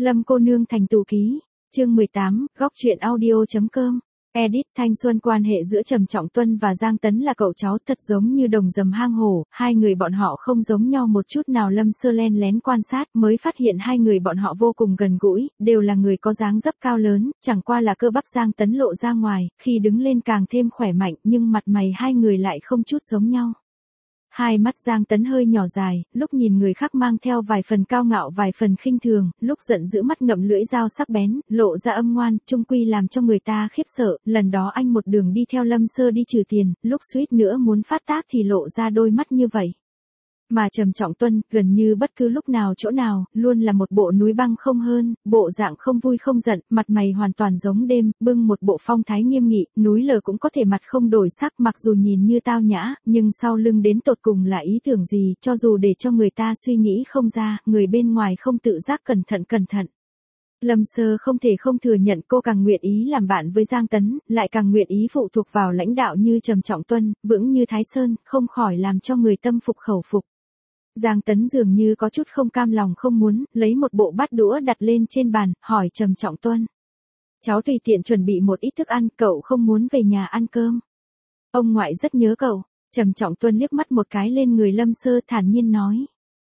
Lâm cô nương thành tù ký. Chương 18, góc truyện audio.com. Edit. Thanh xuân quan hệ giữa Trầm Trọng Tuân và Giang Tấn là cậu cháu thật giống như đồng dầm hang hổ, hai người bọn họ không giống nhau một chút nào. Lâm Sơ len lén quan sát mới phát hiện hai người bọn họ vô cùng gần gũi, đều là người có dáng dấp cao lớn, chẳng qua là cơ bắp Giang Tấn lộ ra ngoài, khi đứng lên càng thêm khỏe mạnh, nhưng mặt mày hai người lại không chút giống nhau. Hai mắt Giang Tấn hơi nhỏ dài, lúc nhìn người khác mang theo vài phần cao ngạo vài phần khinh thường, lúc giận dữ mắt ngậm lưỡi dao sắc bén, lộ ra âm ngoan, chung quy làm cho người ta khiếp sợ. Lần đó anh một đường đi theo Lâm Sơ đi trừ tiền, lúc suýt nữa muốn phát tác thì lộ ra đôi mắt như vậy. Mà Trầm Trọng Tuân, gần như bất cứ lúc nào chỗ nào, luôn là một bộ núi băng không hơn, bộ dạng không vui không giận, mặt mày hoàn toàn giống đêm, bưng một bộ phong thái nghiêm nghị, núi lở cũng có thể mặt không đổi sắc, mặc dù nhìn như tao nhã, nhưng sau lưng đến tột cùng là ý tưởng gì, cho dù để cho người ta suy nghĩ không ra, người bên ngoài không tự giác cẩn thận. Lâm Sơ không thể không thừa nhận cô càng nguyện ý làm bạn với Giang Tấn, lại càng nguyện ý phụ thuộc vào lãnh đạo như Trầm Trọng Tuân, vững như Thái Sơn, không khỏi làm cho người tâm phục khẩu phục. Giang Tấn dường như có chút không cam lòng không muốn, lấy một bộ bát đũa đặt lên trên bàn, hỏi Trầm Trọng Tuân. Cháu tùy tiện chuẩn bị một ít thức ăn, cậu không muốn về nhà ăn cơm. Ông ngoại rất nhớ cậu. Trầm Trọng Tuân liếc mắt một cái lên người Lâm Sơ thản nhiên nói.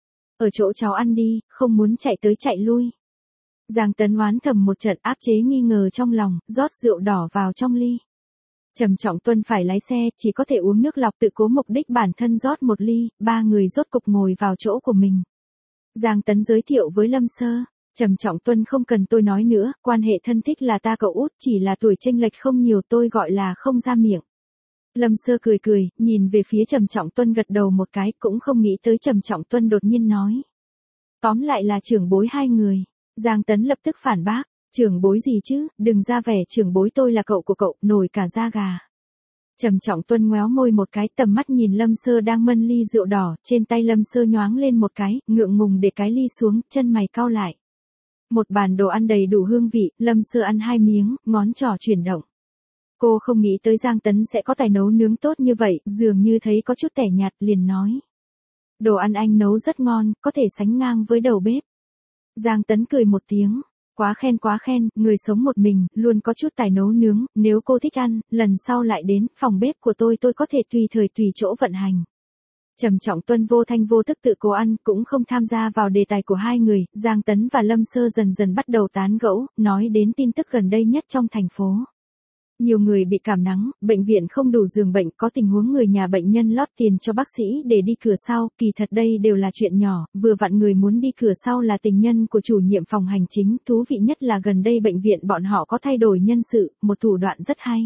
Ở chỗ cháu ăn đi, không muốn chạy tới chạy lui. Giang Tấn oán thầm một trận, áp chế nghi ngờ trong lòng, rót rượu đỏ vào trong ly. Trầm Trọng Tuân phải lái xe, chỉ có thể uống nước lọc tự cố mục đích bản thân rót một ly, ba người rốt cục ngồi vào chỗ của mình. Giang Tấn giới thiệu với Lâm Sơ, Trầm Trọng Tuân không cần tôi nói nữa, quan hệ thân thích là ta cậu út, chỉ là tuổi chênh lệch không nhiều, tôi gọi là không ra miệng. Lâm Sơ cười, nhìn về phía Trầm Trọng Tuân gật đầu một cái, cũng không nghĩ tới Trầm Trọng Tuân đột nhiên nói. Tóm lại là trưởng bối hai người. Giang Tấn lập tức phản bác. Trưởng bối gì chứ, đừng ra vẻ trưởng bối, tôi là cậu của cậu, nổi cả da gà. Trầm Trọng Tuân ngoéo môi một cái, tầm mắt nhìn Lâm Sơ đang mân ly rượu đỏ, trên tay Lâm Sơ nhoáng lên một cái, ngượng ngùng để cái ly xuống, chân mày cau lại. Một bàn đồ ăn đầy đủ hương vị, Lâm Sơ ăn hai miếng, ngón trỏ chuyển động. Cô không nghĩ tới Giang Tấn sẽ có tài nấu nướng tốt như vậy, dường như thấy có chút tẻ nhạt, liền nói. Đồ ăn anh nấu rất ngon, có thể sánh ngang với đầu bếp. Giang Tấn cười một tiếng. Quá khen, người sống một mình, luôn có chút tài nấu nướng, nếu cô thích ăn, lần sau lại đến, phòng bếp của tôi có thể tùy thời tùy chỗ vận hành. Trầm Trọng Tuân vô thanh vô tức tự cố ăn, cũng không tham gia vào đề tài của hai người, Giang Tấn và Lâm Sơ dần bắt đầu tán gẫu, nói đến tin tức gần đây nhất trong thành phố. Nhiều người bị cảm nắng, bệnh viện không đủ giường bệnh, có tình huống người nhà bệnh nhân lót tiền cho bác sĩ để đi cửa sau, kỳ thật đây đều là chuyện nhỏ, vừa vặn người muốn đi cửa sau là tình nhân của chủ nhiệm phòng hành chính, thú vị nhất là gần đây bệnh viện bọn họ có thay đổi nhân sự, một thủ đoạn rất hay.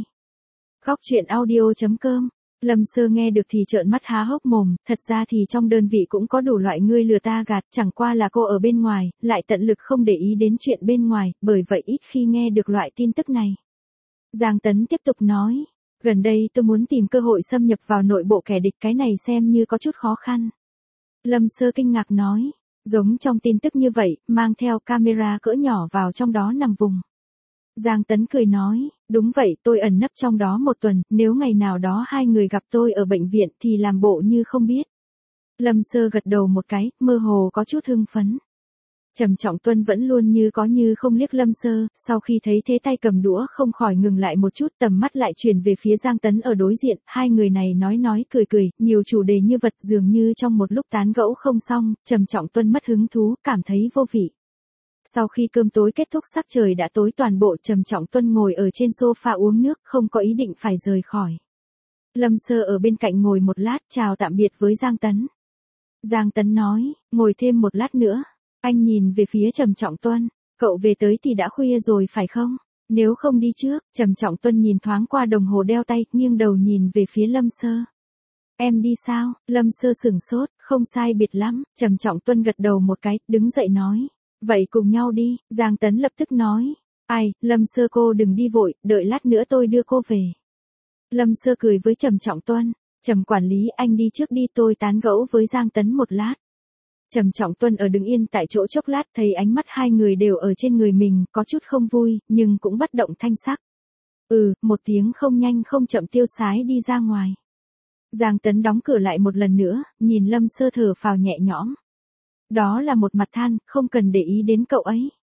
Góc truyện audio.com. Lâm Sơ nghe được thì trợn mắt há hốc mồm, thật ra thì trong đơn vị cũng có đủ loại ngươi lừa ta gạt, chẳng qua là cô ở bên ngoài, lại tận lực không để ý đến chuyện bên ngoài, bởi vậy ít khi nghe được loại tin tức này. Giang Tấn tiếp tục nói, gần đây tôi muốn tìm cơ hội xâm nhập vào nội bộ kẻ địch, cái này xem như có chút khó khăn. Lâm Sơ kinh ngạc nói, giống trong tin tức như vậy, mang theo camera cỡ nhỏ vào trong đó nằm vùng. Giang Tấn cười nói, đúng vậy, tôi ẩn nấp trong đó một tuần, nếu ngày nào đó hai người gặp tôi ở bệnh viện thì làm bộ như không biết. Lâm Sơ gật đầu một cái, mơ hồ có chút hưng phấn. Trầm Trọng Tuân vẫn luôn như có như không liếc Lâm Sơ, sau khi thấy thế tay cầm đũa không khỏi ngừng lại một chút, tầm mắt lại chuyển về phía Giang Tấn ở đối diện, hai người này nói cười, nhiều chủ đề như vật dường như trong một lúc tán gẫu không xong, Trầm Trọng Tuân mất hứng thú, cảm thấy vô vị. Sau khi cơm tối kết thúc sắc trời đã tối, toàn bộ Trầm Trọng Tuân ngồi ở trên sofa uống nước, không có ý định phải rời khỏi. Lâm Sơ ở bên cạnh ngồi một lát, chào tạm biệt với Giang Tấn. Giang Tấn nói, ngồi thêm một lát nữa. Anh nhìn về phía Trầm Trọng Tuân, cậu về tới thì đã khuya rồi phải không? Nếu không đi trước, Trầm Trọng Tuân nhìn thoáng qua đồng hồ đeo tay, nghiêng đầu nhìn về phía Lâm Sơ. Em đi sao? Lâm Sơ sửng sốt, không sai biệt lắm, Trầm Trọng Tuân gật đầu một cái, đứng dậy nói. Vậy cùng nhau đi, Giang Tấn lập tức nói. Ai, Lâm Sơ cô đừng đi vội, đợi lát nữa tôi đưa cô về. Lâm Sơ cười với Trầm Trọng Tuân, Trầm quản lý anh đi trước đi, tôi tán gẫu với Giang Tấn một lát. Trầm Trọng Tuân ở đứng yên tại chỗ chốc lát, thấy ánh mắt hai người đều ở trên người mình, có chút không vui, nhưng cũng bất động thanh sắc. Một tiếng không nhanh không chậm tiêu sái đi ra ngoài. Giang Tấn đóng cửa lại một lần nữa, nhìn Lâm Sơ thở phào nhẹ nhõm. Đó là một mặt than, không cần để ý đến cậu ấy.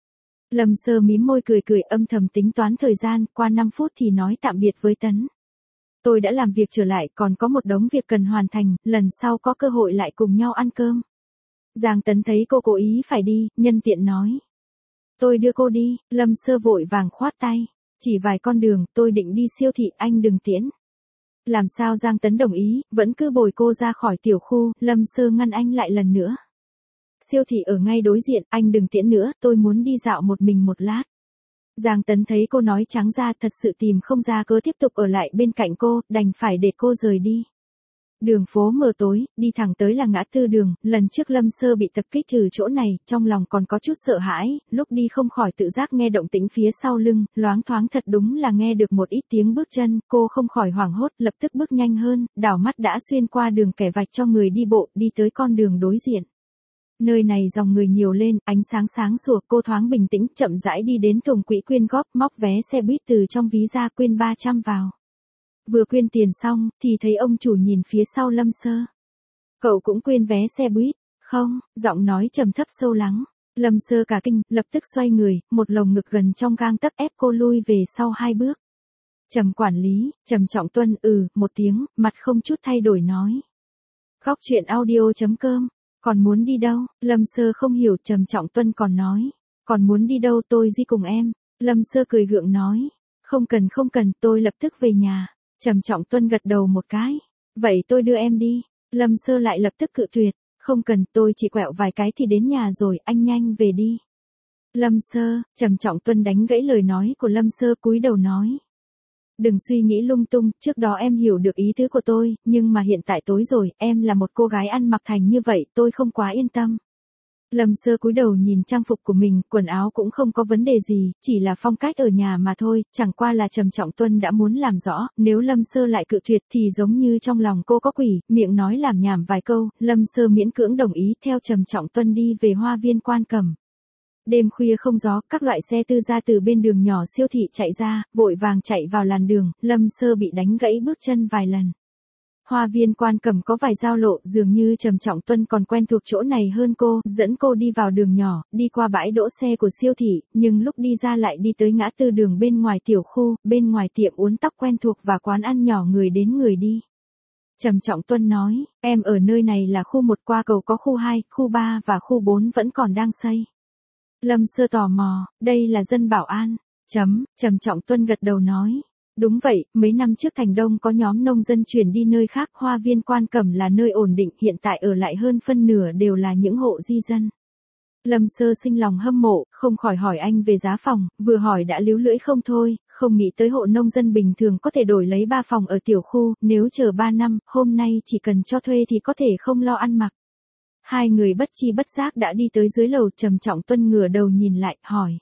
Lâm Sơ mím môi cười cười âm thầm tính toán thời gian, qua 5 phút thì nói tạm biệt với Tấn. Tôi đã làm việc trở lại, còn có một đống việc cần hoàn thành, lần sau có cơ hội lại cùng nhau ăn cơm. Giang Tấn thấy cô cố ý phải đi, nhân tiện nói. Tôi đưa cô đi, Lâm Sơ vội vàng khoát tay. Chỉ vài con đường, tôi định đi siêu thị, anh đừng tiễn. Làm sao Giang Tấn đồng ý, vẫn cứ bồi cô ra khỏi tiểu khu, Lâm Sơ ngăn anh lại lần nữa. Siêu thị ở ngay đối diện, anh đừng tiễn nữa, tôi muốn đi dạo một mình một lát. Giang Tấn thấy cô nói trắng ra thật sự tìm không ra cớ tiếp tục ở lại bên cạnh cô, đành phải để cô rời đi. Đường phố mờ tối, đi thẳng tới là ngã tư đường, lần trước Lâm Sơ bị tập kích từ chỗ này, trong lòng còn có chút sợ hãi, lúc đi không khỏi tự giác nghe động tĩnh phía sau lưng, loáng thoáng thật đúng là nghe được một ít tiếng bước chân, cô không khỏi hoảng hốt, lập tức bước nhanh hơn, đảo mắt đã xuyên qua đường kẻ vạch cho người đi bộ, đi tới con đường đối diện. Nơi này dòng người nhiều lên, ánh sáng sáng sủa, cô thoáng bình tĩnh, chậm rãi đi đến thùng quỹ quyên góp, móc vé xe buýt từ trong ví ra quyên 300 vào. Vừa quyên tiền xong, thì thấy ông chủ nhìn phía sau Lâm Sơ. Cậu cũng quyên vé xe buýt, không, giọng nói trầm thấp sâu lắng. Lâm Sơ cả kinh, lập tức xoay người, một lồng ngực gần trong gang tấc ép cô lui về sau 2 bước. Trầm quản lý, Trầm Trọng Tuân, một tiếng, mặt không chút thay đổi nói. Góc chuyện audio.com, còn muốn đi đâu? Lâm Sơ không hiểu, Trầm Trọng Tuân còn nói. Còn muốn đi đâu, tôi đi cùng em. Lâm Sơ cười gượng nói. Không cần, tôi lập tức về nhà. Trầm Trọng Tuân gật đầu một cái. Vậy tôi đưa em đi. Lâm Sơ lại lập tức cự tuyệt. Không cần, tôi chỉ quẹo vài cái thì đến nhà rồi, anh nhanh về đi. Lâm Sơ, Trầm Trọng Tuân đánh gãy lời nói của Lâm Sơ, cúi đầu nói. Đừng suy nghĩ lung tung, trước đó em hiểu được ý tứ của tôi, nhưng mà hiện tại tối rồi, em là một cô gái ăn mặc thành như vậy, tôi không quá yên tâm. Lâm Sơ cúi đầu nhìn trang phục của mình, quần áo cũng không có vấn đề gì, chỉ là phong cách ở nhà mà thôi, chẳng qua là Trầm Trọng Tuân đã muốn làm rõ, nếu Lâm Sơ lại cự tuyệt thì giống như trong lòng cô có quỷ, miệng nói làm nhảm vài câu, Lâm Sơ miễn cưỡng đồng ý theo Trầm Trọng Tuân đi về Hoa Viên Quan Cẩm. Đêm khuya không gió, các loại xe tư ra từ bên đường nhỏ siêu thị chạy ra, vội vàng chạy vào làn đường, Lâm Sơ bị đánh gãy bước chân vài lần. Hoa Viên Quan Cẩm có vài giao lộ, dường như Trầm Trọng Tuân còn quen thuộc chỗ này hơn cô, dẫn cô đi vào đường nhỏ, đi qua bãi đỗ xe của siêu thị, nhưng lúc đi ra lại đi tới ngã tư đường bên ngoài tiểu khu, bên ngoài tiệm uốn tóc quen thuộc và quán ăn nhỏ người đến người đi. Trầm Trọng Tuân nói, em ở nơi này là khu 1, qua cầu có khu 2, khu 3 và khu 4 vẫn còn đang xây. Lâm Sơ tò mò, đây là dân bảo an. Trầm Trọng Tuân gật đầu nói. Đúng vậy, mấy năm trước thành Đông có nhóm nông dân chuyển đi nơi khác, Hoa Viên Quan Cẩm là nơi ổn định, hiện tại ở lại hơn phân nửa đều là những hộ di dân. Lâm Sơ sinh lòng hâm mộ, không khỏi hỏi anh về giá phòng, vừa hỏi đã líu lưỡi không thôi, không nghĩ tới hộ nông dân bình thường có thể đổi lấy 3 phòng ở tiểu khu, nếu chờ 3 năm, hôm nay chỉ cần cho thuê thì có thể không lo ăn mặc. Hai người bất chi bất giác đã đi tới dưới lầu, Trầm Trọng Tuân ngửa đầu nhìn lại, hỏi.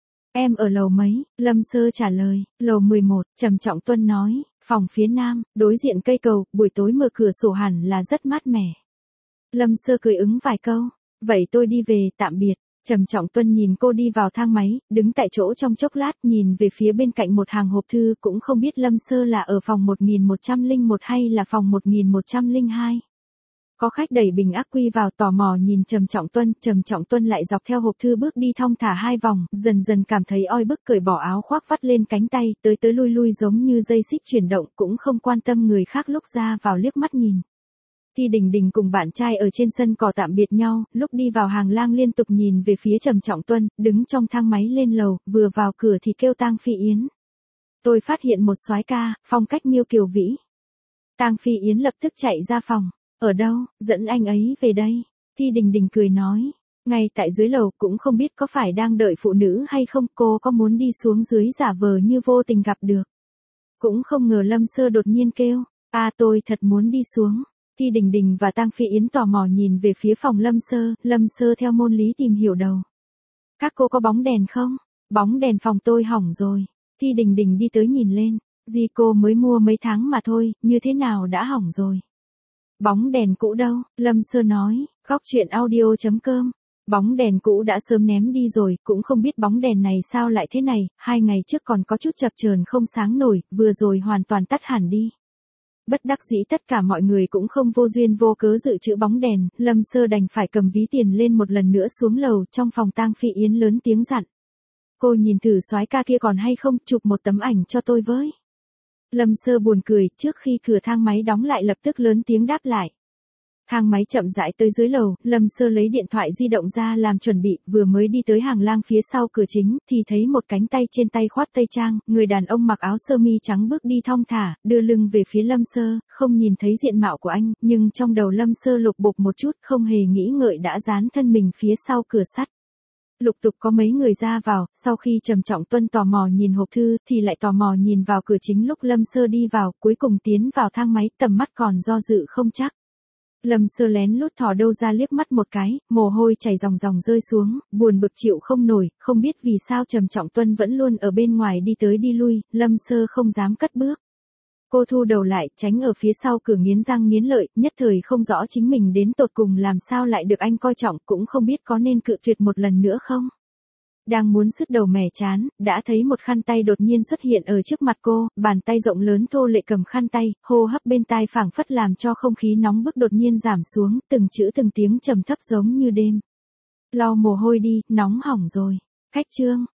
Em ở lầu mấy? Lâm Sơ trả lời, lầu 11, Trầm Trọng Tuân nói, phòng phía nam, đối diện cây cầu, buổi tối mở cửa sổ hẳn là rất mát mẻ. Lâm Sơ cười ứng vài câu, vậy tôi đi về, tạm biệt. Trầm Trọng Tuân nhìn cô đi vào thang máy, đứng tại chỗ trong chốc lát, nhìn về phía bên cạnh một hàng hộp thư, cũng không biết Lâm Sơ là ở phòng 1101 hay là phòng 1102. Có khách đẩy bình ắc quy vào, tò mò nhìn Trầm Trọng Tuân lại dọc theo hộp thư bước đi thong thả 2 vòng, dần dần cảm thấy oi bức, cởi bỏ áo khoác vắt lên cánh tay, tới lui lui giống như dây xích chuyển động, cũng không quan tâm người khác, lúc ra vào liếc mắt nhìn. Thi Đình Đình cùng bạn trai ở trên sân cỏ tạm biệt nhau, lúc đi vào hàng lang liên tục nhìn về phía Trầm Trọng Tuân, đứng trong thang máy lên lầu, vừa vào cửa thì kêu Tang Phi Yến. Tôi phát hiện một soái ca, phong cách Miêu Kiều Vĩ. Tang Phi Yến lập tức chạy ra phòng. Ở đâu, dẫn anh ấy về đây. Thi Đình Đình cười nói. Ngay tại dưới lầu, cũng không biết có phải đang đợi phụ nữ hay không, cô có muốn đi xuống dưới giả vờ như vô tình gặp được. Cũng không ngờ Lâm Sơ đột nhiên kêu. Tôi thật muốn đi xuống. Thi Đình Đình và Tang Phi Yến tò mò nhìn về phía phòng Lâm Sơ theo môn lý tìm hiểu đầu. Các cô có bóng đèn không? Bóng đèn phòng tôi hỏng rồi. Thi Đình Đình đi tới nhìn lên. Gì, cô mới mua mấy tháng mà thôi, như thế nào đã hỏng rồi? Bóng đèn cũ đâu? Lâm Sơ nói, góc chuyện audio.com. Bóng đèn cũ đã sớm ném đi rồi, cũng không biết bóng đèn này sao lại thế này, 2 ngày trước còn có chút chập chờn không sáng nổi, vừa rồi hoàn toàn tắt hẳn đi. Bất đắc dĩ tất cả mọi người cũng không vô duyên vô cớ dự trữ bóng đèn, Lâm Sơ đành phải cầm ví tiền lên một lần nữa xuống lầu, trong phòng Tang Phi Yến lớn tiếng dặn. Cô nhìn thử soái ca kia còn hay không, chụp một tấm ảnh cho tôi với. Lâm Sơ buồn cười, trước khi cửa thang máy đóng lại lập tức lớn tiếng đáp lại. Thang máy chậm rãi tới dưới lầu, Lâm Sơ lấy điện thoại di động ra làm chuẩn bị, vừa mới đi tới hàng lang phía sau cửa chính, thì thấy một cánh tay trên tay khoác tây trang, người đàn ông mặc áo sơ mi trắng bước đi thong thả, đưa lưng về phía Lâm Sơ, không nhìn thấy diện mạo của anh, nhưng trong đầu Lâm Sơ lục bục một chút, không hề nghĩ ngợi đã dán thân mình phía sau cửa sắt. Lục tục có mấy người ra vào, sau khi Trầm Trọng Tuân tò mò nhìn hộp thư, thì lại tò mò nhìn vào cửa chính lúc Lâm Sơ đi vào, cuối cùng tiến vào thang máy, tầm mắt còn do dự không chắc. Lâm Sơ lén lút thò đâu ra liếc mắt một cái, mồ hôi chảy ròng ròng rơi xuống, buồn bực chịu không nổi, không biết vì sao Trầm Trọng Tuân vẫn luôn ở bên ngoài đi tới đi lui, Lâm Sơ không dám cất bước. Cô thu đầu lại, tránh ở phía sau cửa nghiến răng nghiến lợi, nhất thời không rõ chính mình đến tột cùng làm sao lại được anh coi trọng, cũng không biết có nên cự tuyệt một lần nữa không. Đang muốn sứt đầu mẻ chán, đã thấy một khăn tay đột nhiên xuất hiện ở trước mặt cô, bàn tay rộng lớn thô lệ cầm khăn tay, hô hấp bên tai phảng phất làm cho không khí nóng bức đột nhiên giảm xuống, từng chữ từng tiếng trầm thấp giống như đêm. Lau mồ hôi đi, nóng hỏng rồi. Khách trương,